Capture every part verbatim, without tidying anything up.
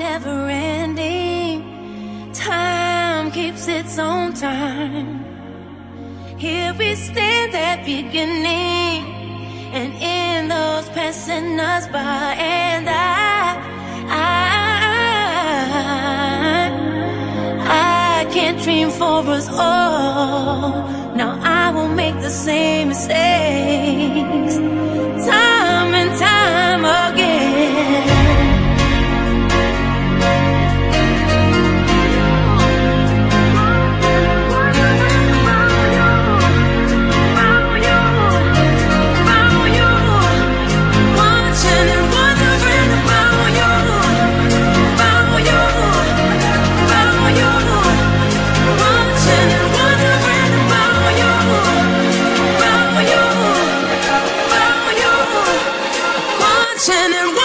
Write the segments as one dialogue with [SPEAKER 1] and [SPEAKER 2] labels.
[SPEAKER 1] never ending. Time keeps its own time. Here we stand at beginning, and in those passing us by, and I, I, I can't dream for us all. Now I won't make the same mistakes time and time again. And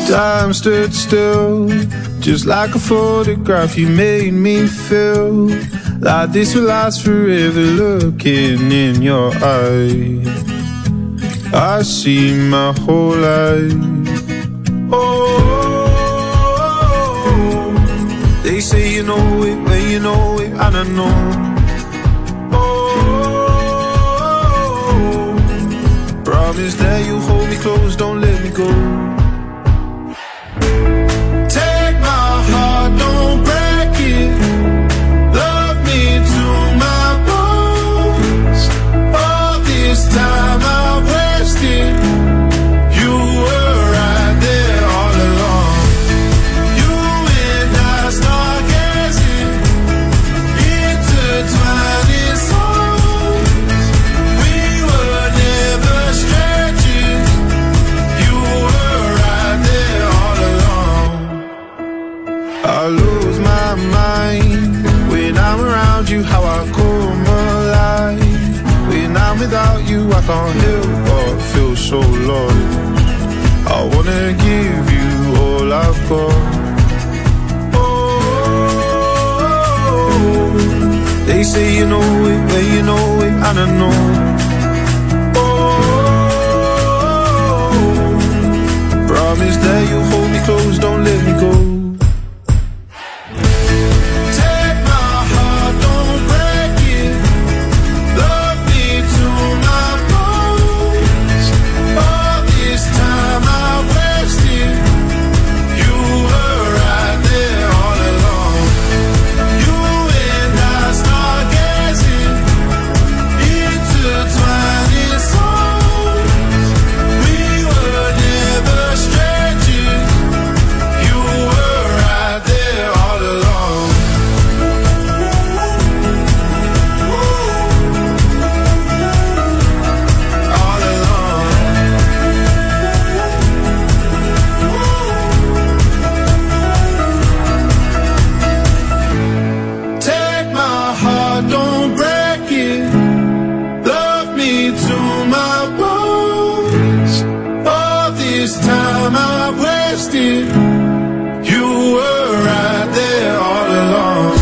[SPEAKER 2] Time stood still, just like a photograph. You made me feel like this will last forever. Looking in your eyes, I see my whole life. Oh, they say you know it when you know it, and I know. Oh, promise that you hold me close, don't let me go. Take my heart, don't break it. Love me to my bones. All this time I've wasted. You were right there all along. You and I stargazing, intertwining souls. We were never strangers. You were right there all along. I lose my mind when I'm around you, how I come alive. When I'm without you, I can't help but feel so lost. I wanna give you all I've got. Oh, they say you know it when you know it, and I know. Oh, promise that you hold me close, don't let me go. Take my heart, don't break it. Love me to my bones. All this time I wasted. You were right there all along. You and I stargazing, intertwining souls. We were never strangers. You were right there all along. All along. Take my heart, don't break it. Love me to my bones. All this time I wasted. You were right there all along.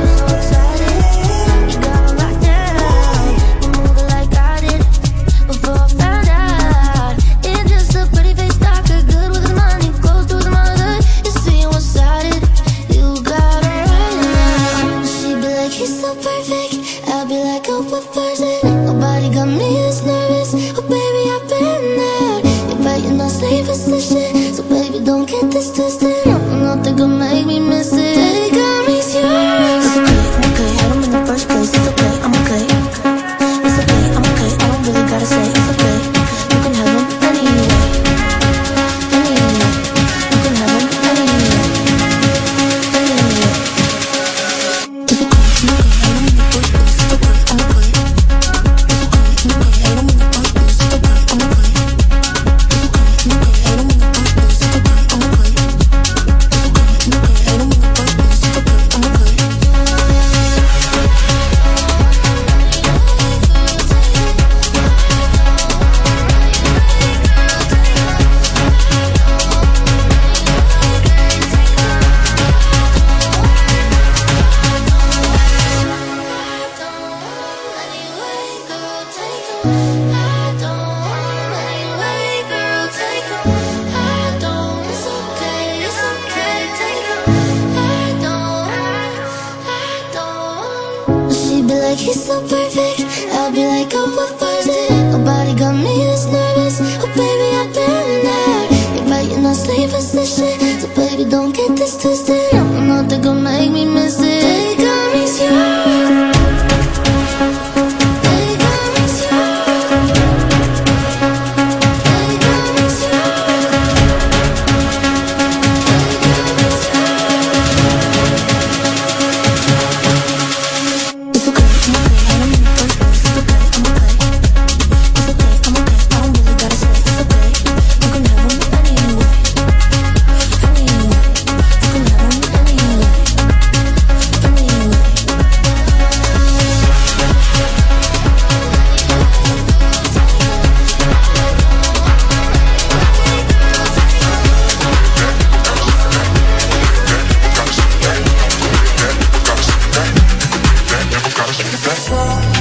[SPEAKER 3] He's so perfect, I'll be like, oh, what was it? Nobody got me this nervous. Oh, baby, I've been there. You're right in a slave position, so baby, don't get this twisted. I'm not that gonna make me miss it. They got me sure.
[SPEAKER 1] It's okay, I'm okay, I'm in the first place. It's okay, I'm okay.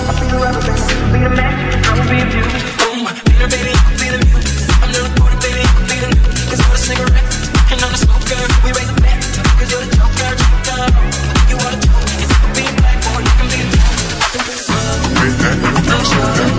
[SPEAKER 2] Be that,